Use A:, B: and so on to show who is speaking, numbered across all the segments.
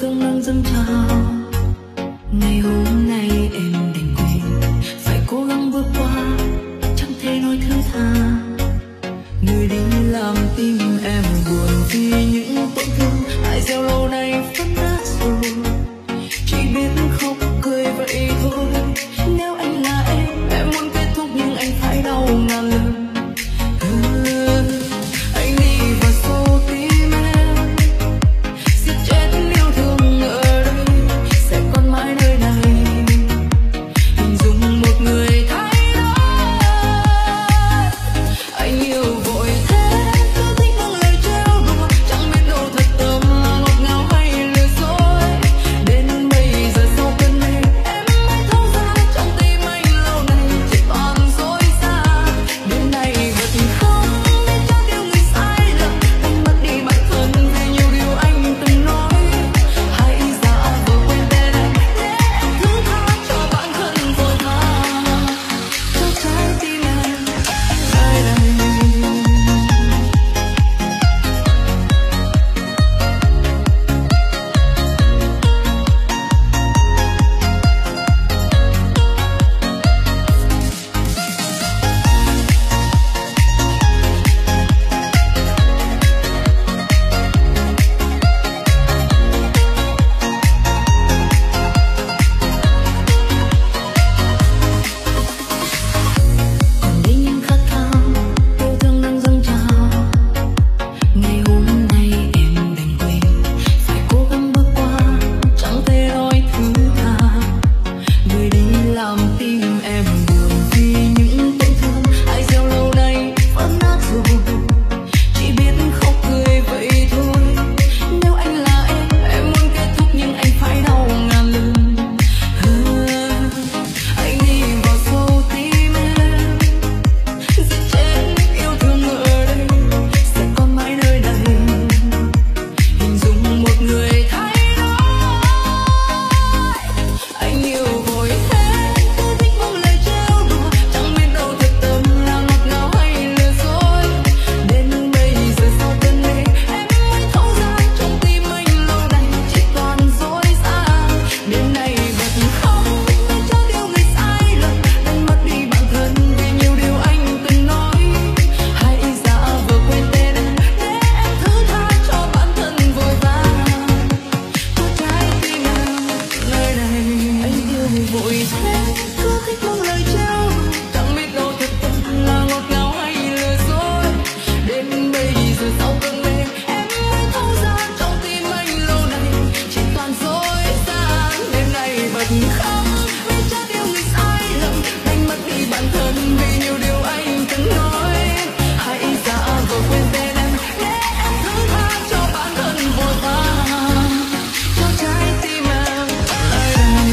A: thương nắng dâng trào. Ngày hôm nay em đành quên, phải cố gắng vượt qua, chẳng thể nói thứ tha. Người đi làm tim em buồn vì những tổn thương ai gieo lâu nay vẫn đã rồi. Chỉ biết khóc cười vậy thôi. Nếu anh là em muốn kết thúc nhưng anh phải đau ngàn lần. Anh đi vào sâu tim em, giết chết yêu thương ở đây, sẽ còn mãi nơi này. Hình dung một người thay đổi, anh yêu vội thế, cứ thích những lời trêu đùa, chẳng biết đâu thật tâm ngọt ngào hay lừa dối. Đến bây giờ sau cơn mê em mới thấu ra, trong tim anh lâu nay chỉ toàn dối xa. Đến nay bật khóc để cho điều người sai lầm, anh mất đi bản thân vì nhiều điều anh từng nói. Hãy giả vờ quên tên anh để em thứ tha cho bản thân vội vàng, cho trái tim em nơi đây. Còn đi những khát khao, yêu thương đang dâng trào. Ngày hôm nay em đành quên, phải cố gắng bước qua, chẳng thể nói thứ tha. Người đi làm tim em buồn vì những tổn thương ai gieo lâu nay vẫn nát rồi. Chỉ biết khóc cười vậy thôi. Nếu anh là em muốn kết thúc nhưng anh phải đau ngàn lần. Anh đi vào sâu tim em, giết chết yêu thương ở đây, sẽ còn mãi nơi này. Hình dung một người thay đổi, anh yêu vội thế, cứ thích những lời trêu đùa, chẳng biết đâu thật tâm là ngọt ngào hay lừa dối. Đến bây giờ sau cơn mê em mới thấu ra, trong tim anh lâu nay chỉ toàn dối xa. Đến nay bật khóc để cho điều người sai lầm, đánh mất đi bản thân vì nhiều điều anh từng nói. Hãy giả vờ quên tên em để em thứ tha cho bản thân vội vàng, cho trái tim em nơi này. Anh yêu vội thế, cứ thích những lời trêu đùa, chẳng biết đâu thật tâm là ngọt ngào hay lừa dối. Đến bây giờ sau cơn mê em mới thấu ra, trong tim anh lâu nay chỉ toàn dối gian. Đêm nay bật khóc để cho điều người sai lầm, đánh mất đi bản thân vì nhiều điều anh từng nói. Hãy giả vờ quên tên em để em thứ tha cho bản thân vội vàng, cho trái tim em nơi đây.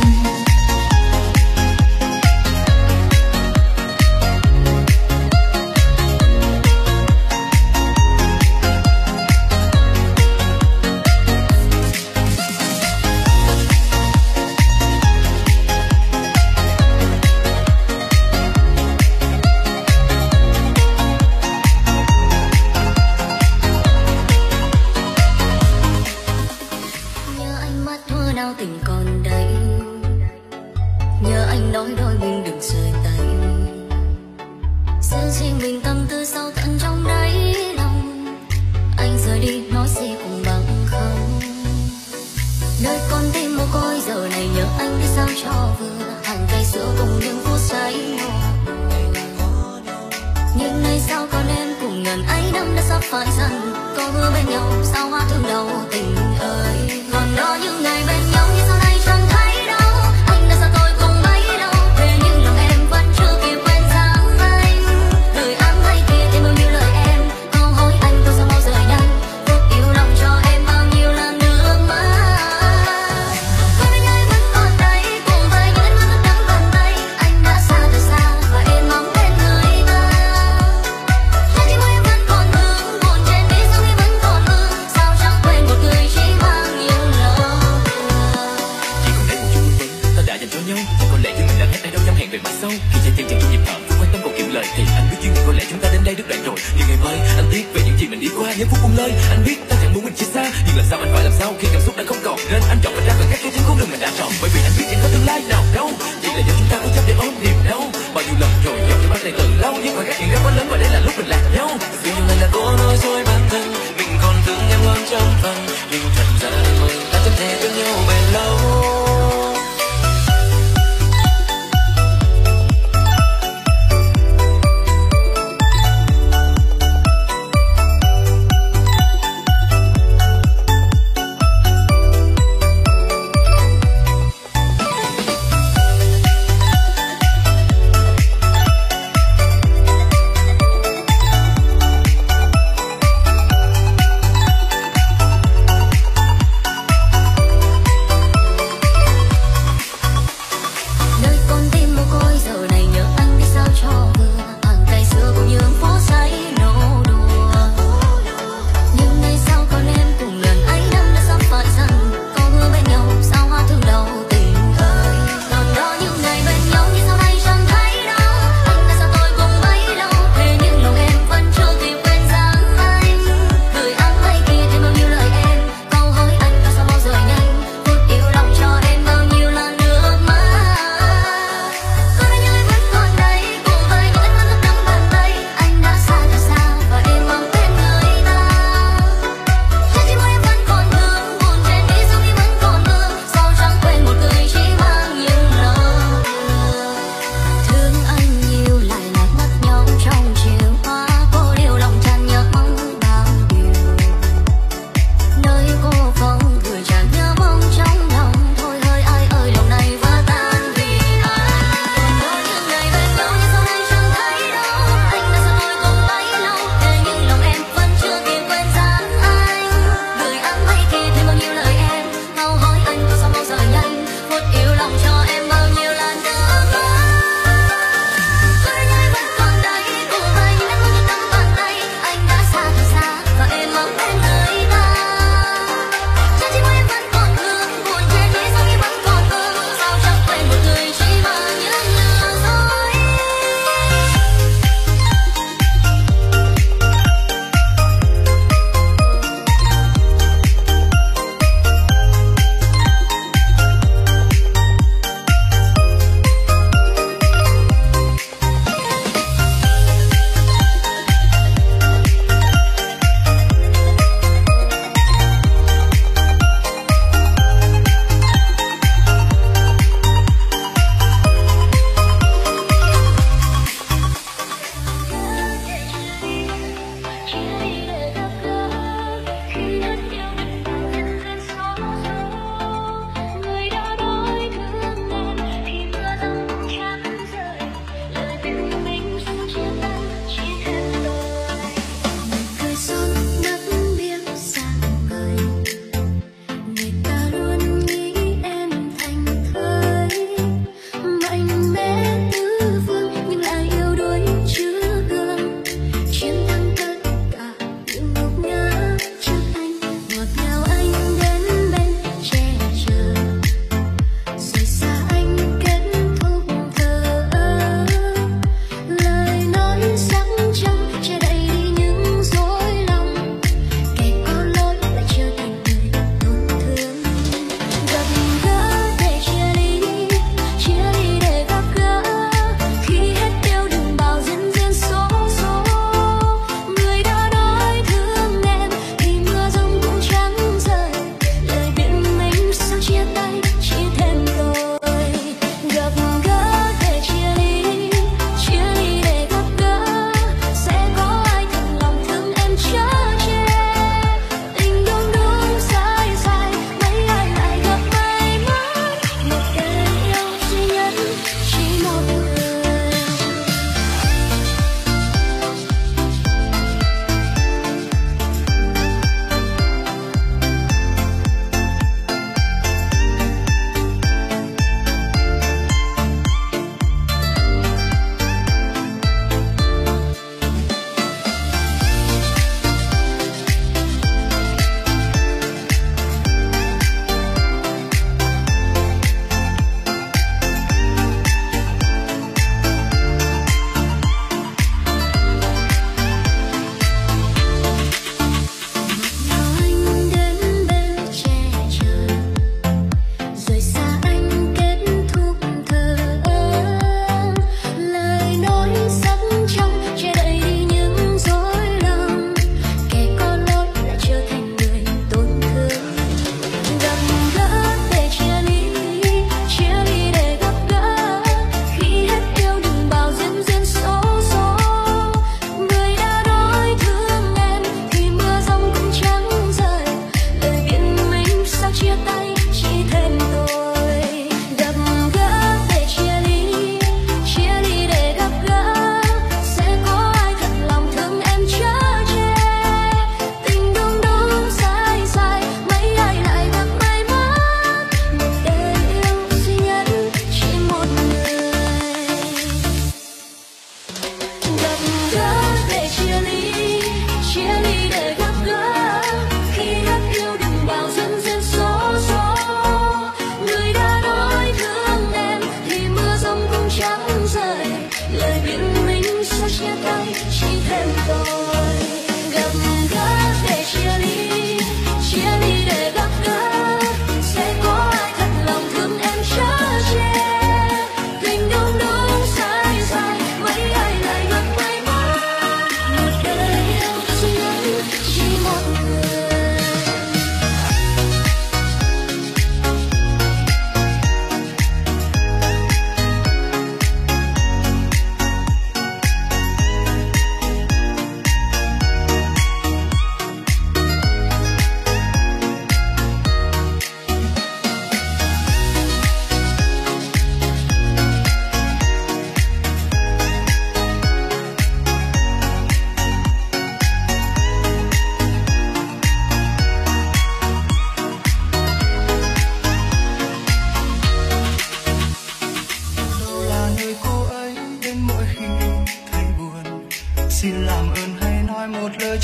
B: Nhớ anh mắt thua nào tình còn đây, nhớ anh nói đôi mình đừng rời tay, giữ riêng mình tâm tư sâu tận trong đáy lòng. Anh rời đi nói gì cũng bằng không. Nơi con tim mồ côi giờ này nhớ anh biết sao cho vừa, hàng cây sữa cùng những phút say mồ. Nhưng nay sao còn em cùng ngần ấy năm đã sắp phải dần, có hứa bên nhau sao hoa thương đầu tình ơi. Còn đó những ngày bên nhau như sau này chẳng thấy đâu, anh đã xa tôi không mấy lâu, thế nhưng lòng em vẫn chưa kịp quên dáng anh. Lời ám hay kia thêm bao nhiêu lời em, câu hỏi anh tôi sao bao giờ nhanh, phút yêu lòng cho em bao nhiêu lần nước mắt. Quên bên nhau vẫn còn đây, cùng với những ánh mắt đắng bàn tay, anh đã xa thật xa và em mong bên người ta. Trái tim em vẫn còn thương, buồn trên đi sao khi vẫn còn mơ, sao chẳng quên một người chỉ mang nhiều lời.
C: Chỉ còn đấy một chút vấn ta đã dành cho nhau, có lẽ chúng mình đã hết ai đâu dám hẹn về mai sau. Khi trái tim chẳng chút nhịp thở, không quan tâm còn kiệm lời, thì anh biết duyên có lẽ chúng ta đến đây đứt đoạn rồi. Nhưng ngày mai anh tiếc về những gì mình đi qua, những phút buông lơi. Anh biết ta chẳng muốn mình chia xa, nhưng là sao anh phải làm sao khi cảm xúc đã không còn, nên anh chọn mình ra khỏi các cái con đường mình đã chọn, bởi vì anh biết chẳng có tương lai nào đâu, chỉ là do chúng ta cố chấp để ôm niềm đau. Bao nhiêu lần rồi dòng nước mắt này từ lâu, nhưng mà các chuyện ra quá lớn và đây là lúc mình lạc nhau. Vì nhiều lần là cô nói dối bản thân, mình còn thương em hơn trăm phần, nhưng thật ra mình đã chẳng thể thương nhau bền lâu.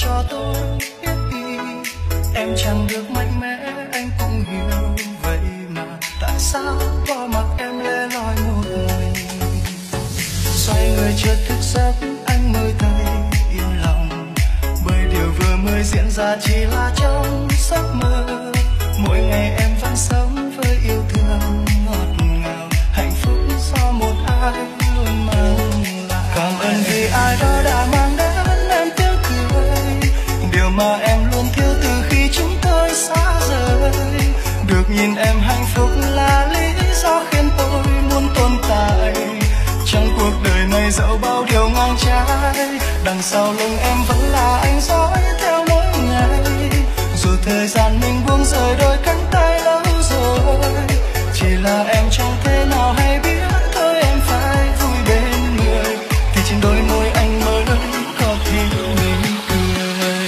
D: cho tôi biết đi. Em chẳng được mạnh mẽ anh cũng hiểu, vậy mà tại sao bỏ mặc em lẻ loi một mình. Xoay người chợt thức giấc anh mới thấy yên lòng, bởi điều vừa mới diễn ra chỉ là trong giấc mơ. Mỗi ngày em vẫn sống với yêu thương ngọt ngào, hạnh phúc do một ai luôn mang lại. Cảm ơn vì ai đó đã mang đến em tiếng cười, điều mà em luôn thiếu từ khi chúng tôi xa rời. Được nhìn em hạnh phúc là lý do khiến tôi muốn tồn tại trong cuộc đời này. Dẫu bao điều ngang trái, đằng sau lưng em vẫn là anh dõi theo mỗi ngày. Dù thời gian mình buông rời đôi cánh tay lâu rồi, chỉ là em chẳng thể nào hay biết thôi em phải vui bên người, thì trên đôi môi anh mới có thể mỉm cười.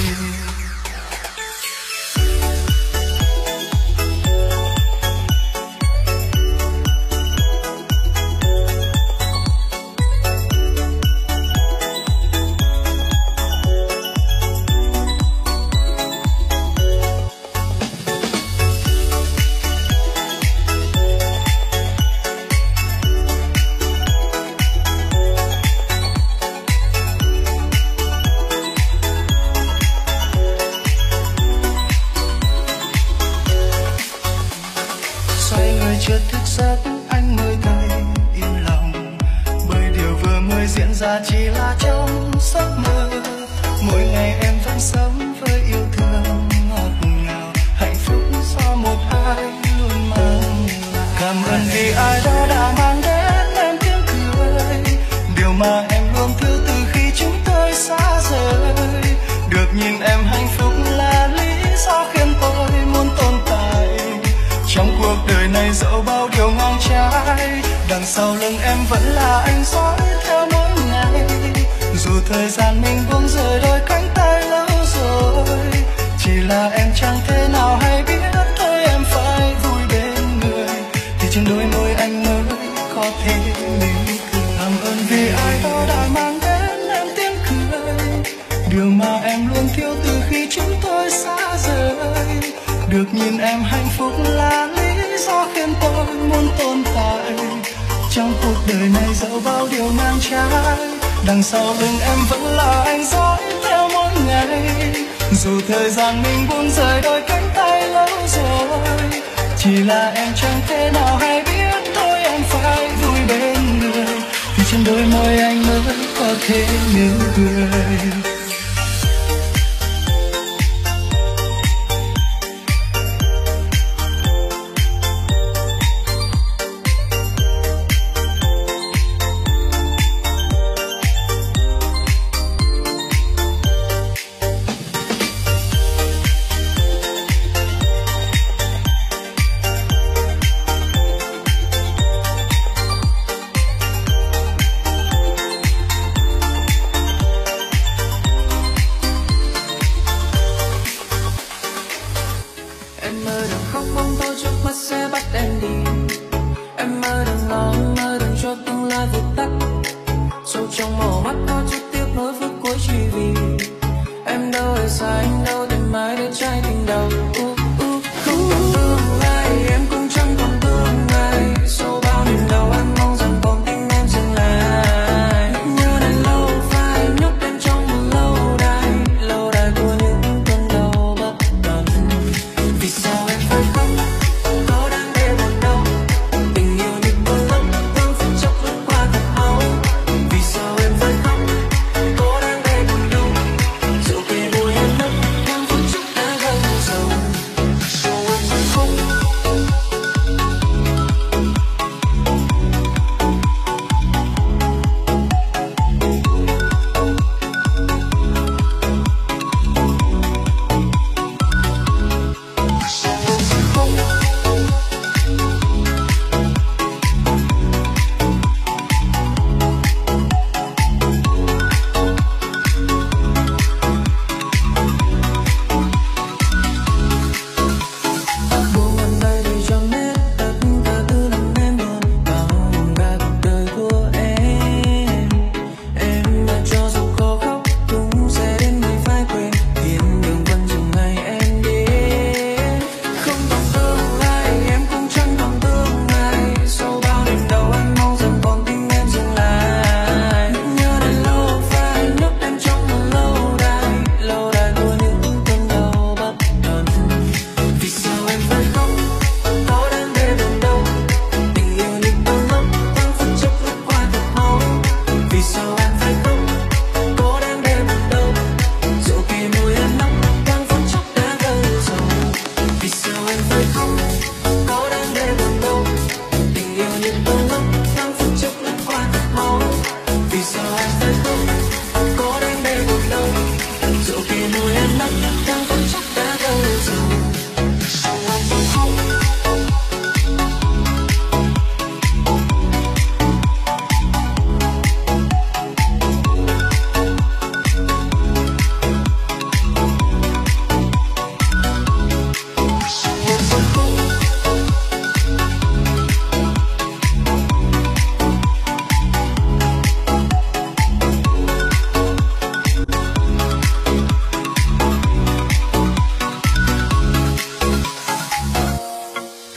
D: Chưa thức giấc anh mới thấy yên lòng, bởi điều vừa mới diễn ra chỉ là trong giấc mơ. Mỗi ngày em vẫn sống với yêu thương ngọt ngào, hạnh phúc do một ai luôn mang lại. Cảm ơn vì ai đó đã mang đến em tiếng cười, điều mà em luôn thiếu từ khi chúng tôi xa rời. Được nhìn em hạnh phúc là lý do khiến tôi muốn tồn tại trong cuộc đời này. Dẫu bao điều ngang trái, đằng sau lưng em vẫn là anh dõi theo mỗi ngày. Dù thời gian mình buông rời đôi cánh tay lâu rồi, chỉ là em chẳng thể nào hay biết thôi em phải vui bên người, thì trên đôi môi anh mới có thể mỉm cười. Cảm ơn vì ai đó đã mang đến em tiếng cười, điều mà em luôn thiếu từ khi chúng tôi xa rời. Được nhìn em hạnh phúc là lý do khiến tôi muốn tồn tại trong cuộc đời này. Dẫu bao điều ngang trái, đằng sau lưng em vẫn là anh dõi theo mỗi ngày. Dù thời gian mình buông rời đôi cánh tay lâu rồi, chỉ là em chẳng thể nào hay biết thôi em phải vui bên người, thì trên đôi môi anh mới có thể mỉm cười.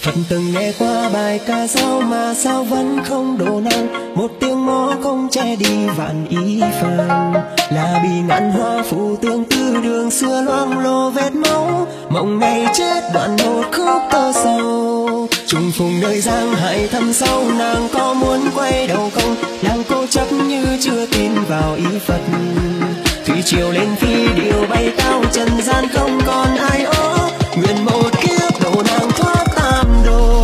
E: Phật từng nghe qua bài ca dao mà sao vẫn không đổ năng, một tiếng mõ không che đi vạn ý phàm. Là bị ngạn hoa phù tương tư đường xưa loang lổ vết máu, mộng ngày chết đoạn một khúc tơ sầu. Trùng phùng nơi giang hải thâm sâu, nàng có muốn quay đầu không? Nàng cố chấp như chưa tin vào ý Phật. Thủy triều lên phi điệu bay cao, trần gian không còn ai ó, nguyện một kiếp độ nàng thoát tam đồ.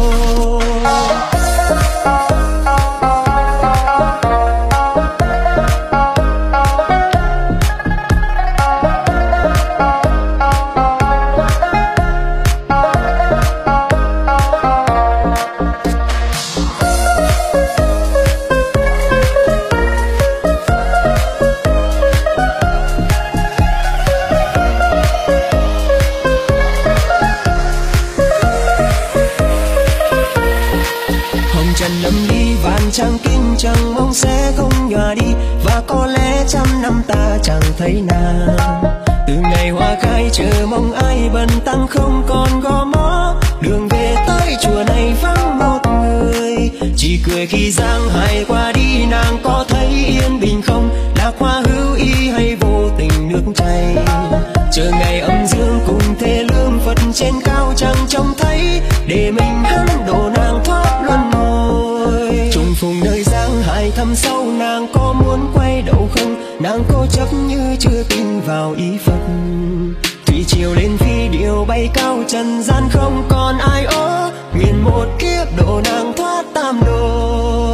E: Trăng kinh chẳng mong sẽ không nhòa đi, và có lẽ trăm năm ta chẳng thấy nàng. Từ ngày hoa khai chờ mong ai bần tăng không còn gò mó, đường về tới chùa này vắng một người. Chỉ cười khi giang hải qua đi, nàng có thấy yên bình không? Lạc hoa hữu ý hay vô tình nước chảy? Chờ ngày âm dương cùng thê lương, Phật trên cao chẳng trông thấy, để mình hắn độ nàng thoát luân hồi. Trùng phùng nơi giang hải thâm sâu, nàng có muốn quay đầu không? Nàng cố chấp như chưa tin vào ý Phật. Thủy triều lên phi điệu bay cao, trần gian không còn ai ó, nguyện một kiếp độ nàng thoát tam đồ.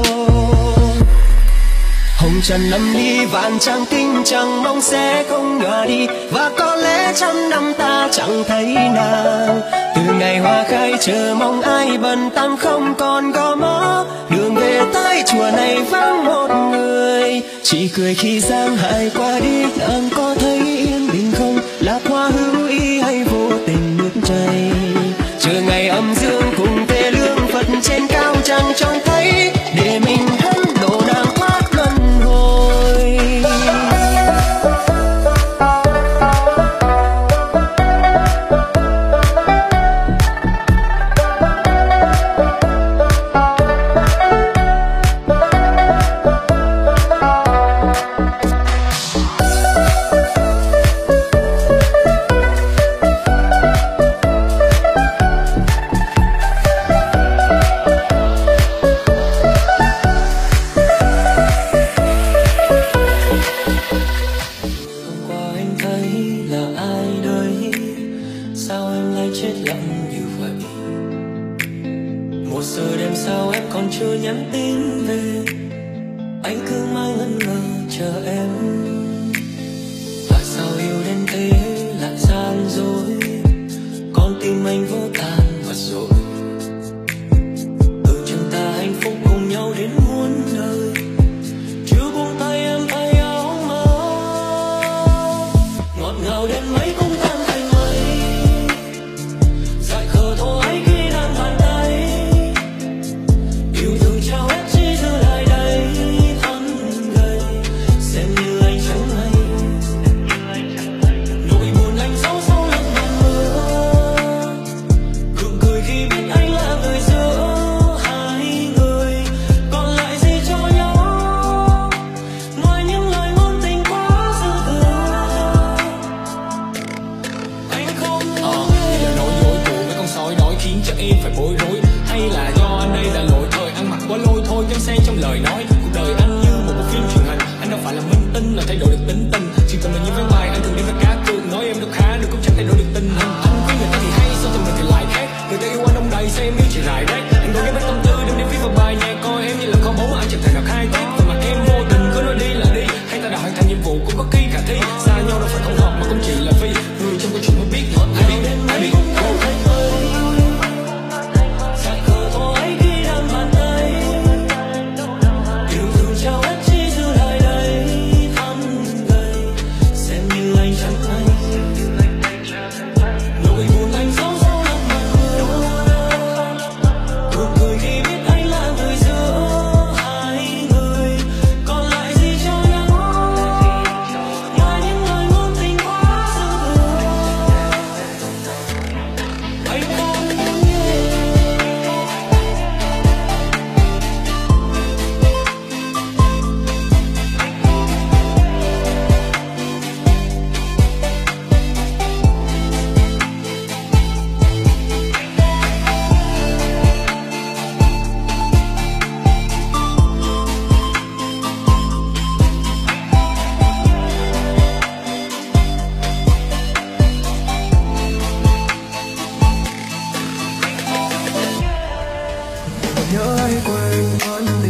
E: Hồng trần lâm ly vạn trang tinh, chẳng mong sẽ không nhòa đi, và có lẽ trăm năm ta chẳng thấy nàng. Từ ngày hoa khai chờ mong ai bần tăng không còn gò mó, đường về tới chùa này vắng một người. Chỉ cười khi giang hải qua đi, nàng có thấy yên bình không? Lạc hoa hữu ý hay vô tình nước chảy? Chờ ngày âm dương cùng thê lương, Phật trên cao chẳng trông thấy, để mình hắn độ nàng thoát luân hồi.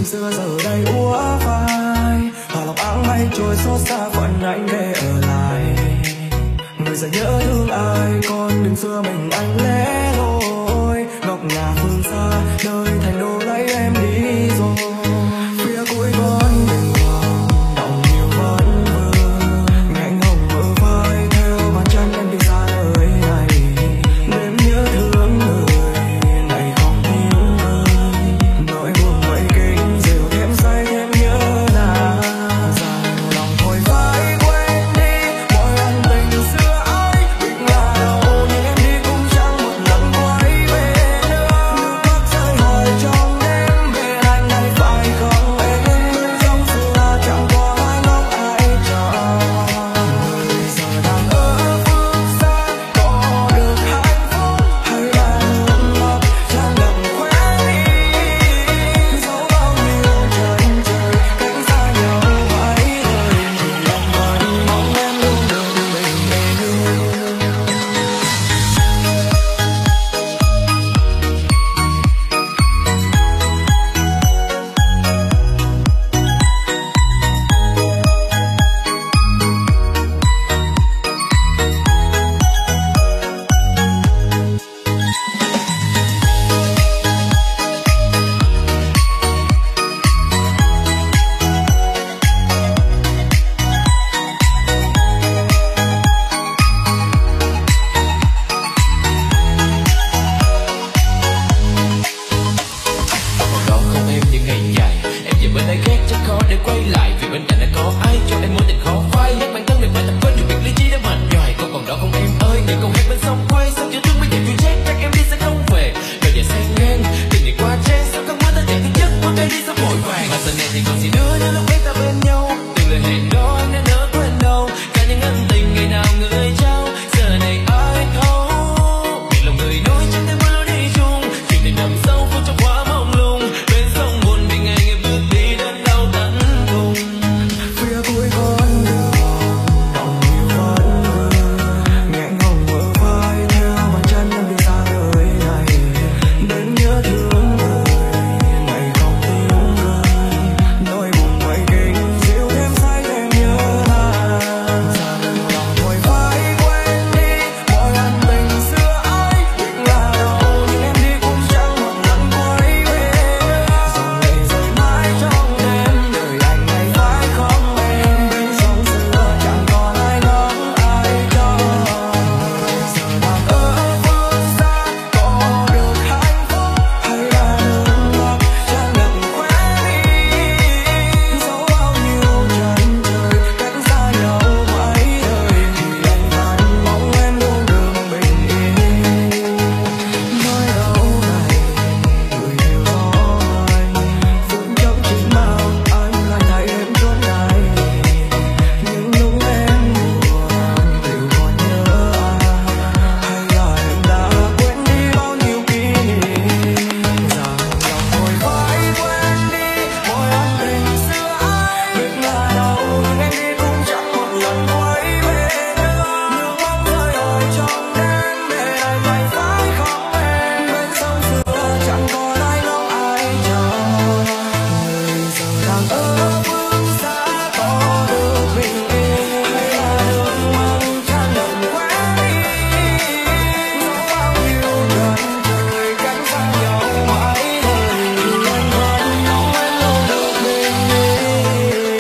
D: xưa giờ đây úa phai, hòa lòng áng mây trôi xót xa phận anh để ở lại. Người giờ nhớ thương ai, con đừng xưa mình anh lẻ loi. Ngọc ngà phương xa, nơi thành đô lấy em đi rồi. Phía cuối con đường hoàng, đọng nhiều vẫn vương. Ngạnh hồng mơ phai, theo bàn chân em đi xa nơi này. Đêm nhớ thương người, này không tiếng ơi. Nỗi buồn quay kinh, rượu thêm say thêm nhớ nàng. Rằng lòng thôi phải quên đi, mọi ân tình xưa ấy. Biết là đâu, nhưng em đi cũng chẳng một lần quay về nữa. Nước mắt rơi hỏi trong đêm, bên anh này phải không em? Trong xưa chẳng có ai ngóng ai chờ. Người giờ đang ở phương xa, có được hạnh phúc hay là nước mắt chẳng đậm khóe đi. Dẫu bao nhiêu chân trời, cách xa nhau mãi đời, thì anh vẫn mong em luôn được bình yên.
C: Còn đó không em những ngày dài, em về bên ai khác chắc khó để quay lại, vì bên cạnh đã có ai cho em mối tình khó phai. Nhắc bản thân mình phải tập quên được việc lý trí đã mệt nhoài. Còn đó không em ơi, những câu hát bên sông quay sao chưa thương bây giờ chưa chết, chắc em đi sẽ không về. Đời dài sang ngang, tình ngày qua chen sao không muốn ta chạy thứ nhất qua cây đi sao vội vàng. Mà giờ này thì còn gì nữa nếu lúc ấy ta bên nhau, từng lời hẹn đó anh đã nỡ quên đâu. Cả những ân tình ngày nào người trao, giờ này ai thấu. Vì lòng người nối chân thêm bước lối đi chung, chuyện tình nằm sâu vô trong quá mong lung. Bên sông buồn vì ngày ngày bước đi đến đau đớn cùng.
D: Phía cuối con đường đọng nhiều vẫn vương. Ngạnh hồng mơ phai, theo bàn chân em đi xa nơi này. Đến nhớ thương người, ngày không tiếng cười. Nỗi buồn quay kinh, dịu thêm say thêm nhớ nàng. Rằng lòng thôi phải quên đi, mọi ân tình xưa ấy. Biết là đâu, nhưng em đi cũng chẳng một lần quay về nữa. Dòng lệ rơi mãi trong đêm, đời anh này phải không em? Bên sông xưa chẳng còn ai ngóng ai chờ. Người giờ đang ở phương xa, có được hạnh phúc hay là nước mắt chẳng đậm khóe đi. Dẫu bao nhiêu chân trời, cách xa nhau mãi đời, thì anh vẫn mong em luôn được bình yên. Nói đâu này, gửi theo gió anh, vững trong chính bao anh lại thấy em chốn này. Những lúc em buồn, liệu còn nhớ ai, hay là em đã quên đi bao nhiêu kỷ niệm. Rằng lòng thôi phải quên đi, mọi ân tình xưa ấy. Biết là đâu, nhưng em đi cũng chẳng một lần quay về nữa. Nước mắt rơi hỏi trong đêm, để lại mày phải không em? Bên sông xưa chẳng còn ai ngóng ai chờ. Người giờ đang ở phương xa, có được bình yên hay là nước mắt chẳng đậm khóe đi. Dẫu bao nhiêu lần trời cách xa nhau mãi đời, thì anh vẫn mong em luôn được bình yên.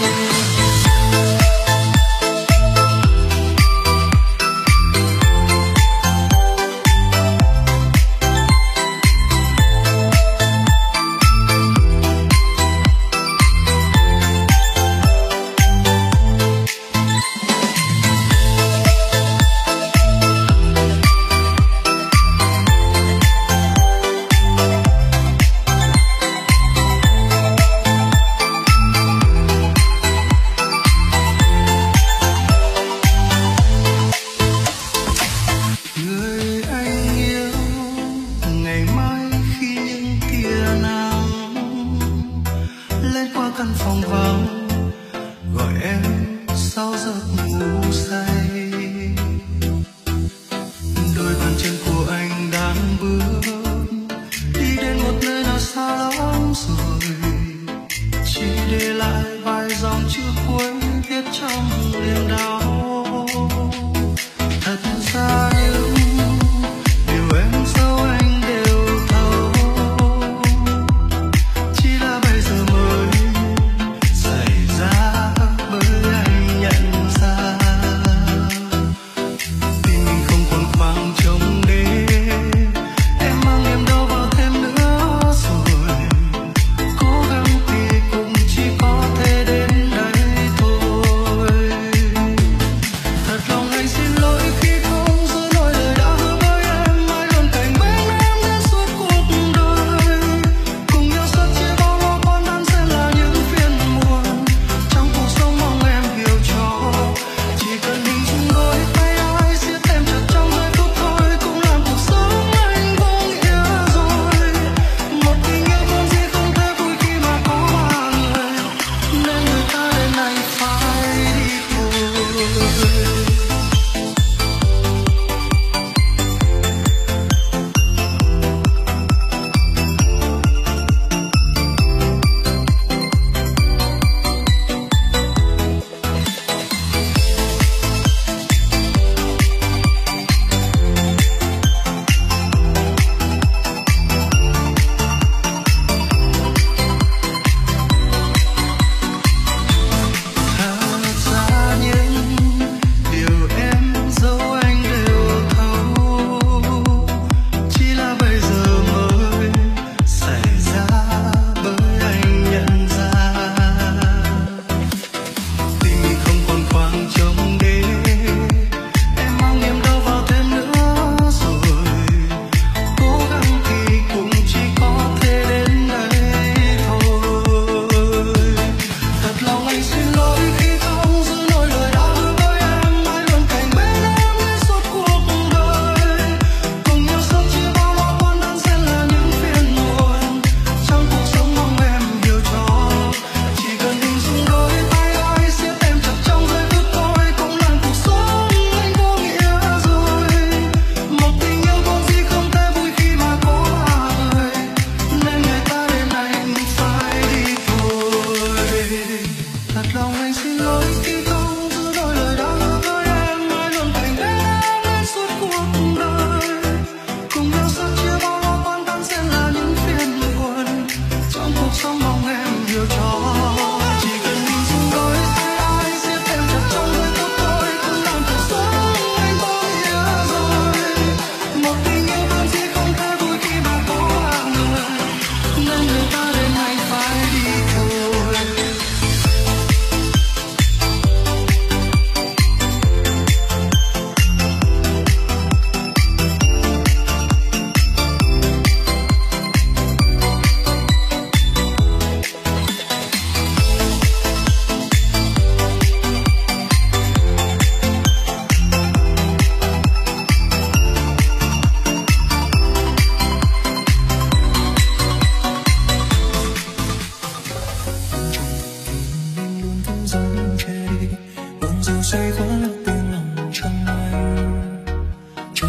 D: Người anh yêu, ngày mai khi những tia nắng lên qua căn phòng vắng, gọi em sau giấc ngủ say. Đôi bàn chân của anh đang bước đi đến một nơi nào xa lắm rồi.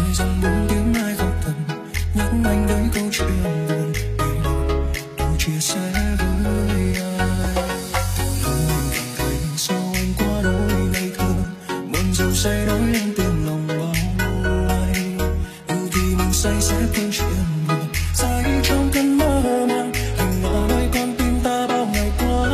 D: rồi dần buông tiếng ai khóc thầm nhắc anh với câu chuyện buồn để tôi chia sẻ với ai. Lòng mình cảm thấy sao anh quá đỗi ngây thơ, buồn rượu say nói lên tiếng lòng bao ngày. Yêu thì mình say sẽ quên chuyện buồn, say trong cơn mơ màng anh ngỡ nơi con tim ta bao ngày qua.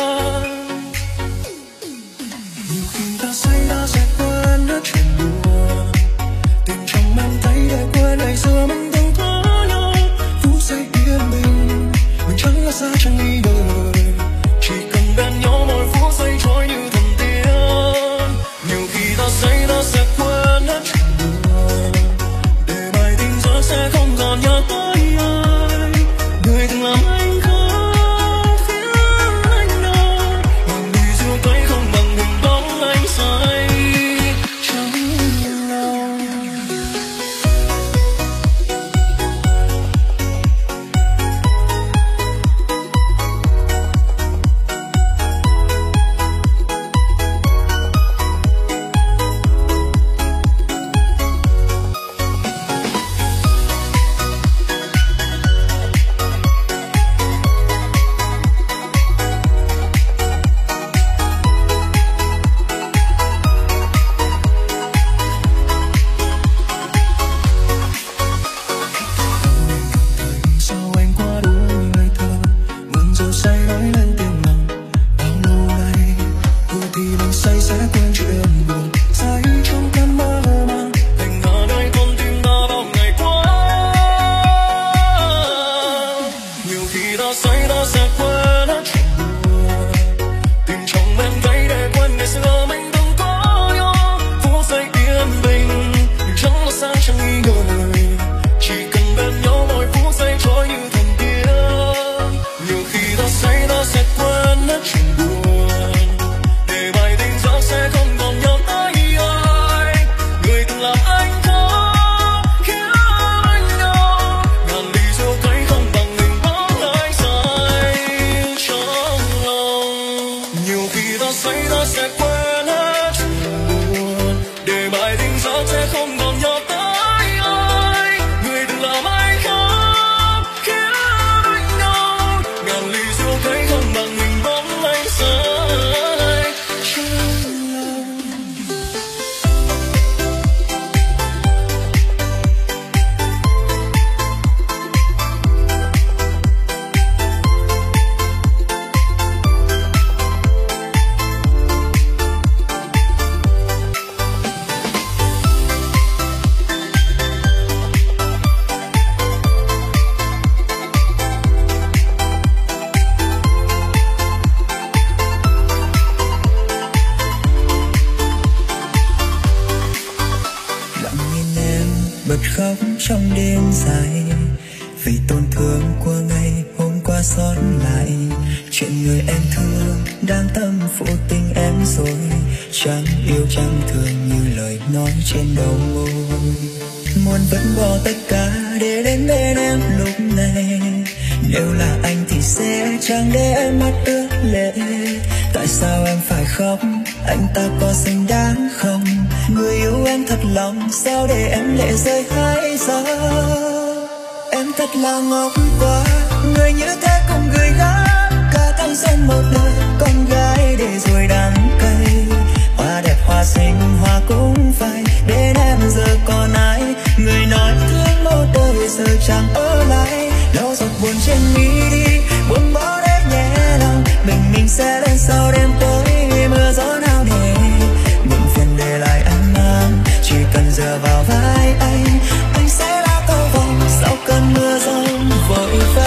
D: Nhiều khi ta say ta sẽ quên hết chuyện buồn, tình trong mang tay để quên ngày xưa mình từng có nhau. Phút giây yên bình mình chẳng là xa chẳng nghĩ đời, chỉ cần bên nhau mỗi phút giây trôi như thần tiên. Nhiều khi ta say ta sẽ quên hết chuyện buồn, để bài tình giờ sẽ không còn nhớ tới ai. Người từng làm anh khóc khiến anh đau, lòng đi rượu tới không bằng hình bóng anh say trong lòng. Sao anh quá đỗi ngây thơ, buồn rượu say nói lên tiếng lòng bao lâu nay. Vừa thì mình say sẽ quên chuyện buồn, say trong cơn mơ màng anh ngỡ nơi con tim ta bao ngày qua. Nhiều khi ta say ta sẽ quên hết chuyện buồn, tình trong bên tay để quên ngày xưa mình từng có nhau. Phút giây yên bình chẳng là xa chẳng nghi ngờ, chỉ cần bên nhau mỗi phút giây trôi như thần tiên. Nhiều khi ta say ta sẽ quên hết chuyện buồn, để bài tình giờ sẽ không còn nhớ tới ai. Người từng làm anh khóc khiến anh đau, ngàn ly rượu thấy không bằng hình bóng anh say trong lòng. Nhiều khi ta say ta sẽ quên hết chuyện buồn, để bài tình giờ sẽ không còn nhớ tới ai. Người từng làm anh khóc khiến anh đau, ngàn ly rượu thấy không bằng hình bóng anh say trong lòng.
E: lặng nhìn em bật khóc trong đêm dài, vì tổn thương của ngày hôm qua xót lại. Chuyện người em thương đang tâm phụ tình em rồi, chẳng yêu chẳng thương như lời nói trên đầu môi. Muốn vẫn bỏ tất cả để đến bên em lúc này, nếu là anh thì sẽ chẳng để em mắt ướt lệ. Tại sao em phải khóc, anh ta có xứng đáng không? Người yêu em thật lòng, sao để em lệ rơi hai giờ? Em thật là ngốc quá, người như thế không gửi gắm cả thanh xuân một đời. Con gái để rồi đắng cay, hoa đẹp hoa xinh hoa cũng phai. Đến em giờ còn ai, người nói thương một đời giờ chẳng ở lại. Lau giọt buồn trên mi đi, buông bỏ để nhẹ lòng. Mình sẽ lên sau đêm tối mưa gió nào nề. Buồn phiền để lại anh mang, chỉ cần dựa vào vai anh sẽ là cầu vồng sau cơn mưa giông vội vã.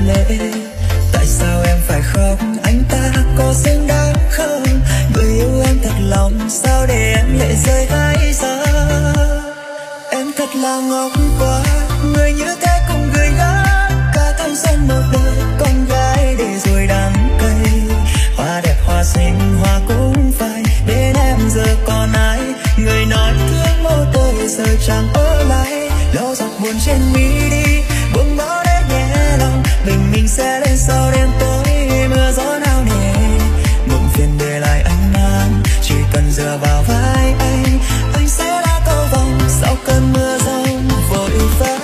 E: lệ. Tại sao em phải khóc, anh ta có xứng đáng không? Người yêu em thật lòng, sao để em lệ rơi hay sao? Em thật là ngốc quá, người như thế cũng gửi gắm cả thanh xuân một đời. Con gái để rồi đắng cay, hoa đẹp hoa xinh hoa cũng phai. Bên em giờ còn ai, người nói thương một đời giờ chẳng ở lại. Lau giọt buồn trên mi đi, buông bỏ để nhẹ lòng. Mình sẽ lên sau đêm tối mưa gió nào nề. Muộn phiền để lại anh mang, chỉ cần dựa vào vai anh sẽ là cầu vồng sau cơn mưa giông vội vã.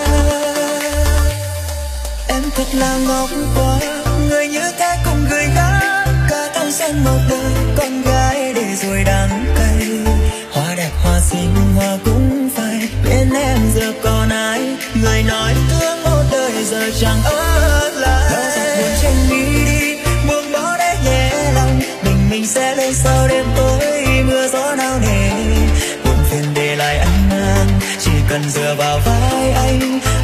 E: Em thật là ngốc quá, người như thế cũng gửi gắm cả thanh xuân một đời. Con gái để rồi đắng cay, hoa đẹp hoa xinh hoa cũng phai. Bên em giờ còn ai, người nói thương một đời giờ chẳng ở lại. Lau giọt buồn trên mi đi, buông bỏ để nhẹ lòng. Mình sẽ lên sau đêm tối mưa gió nào nề. Buồn phiền để lại anh mang, chỉ cần dựa vào vai anh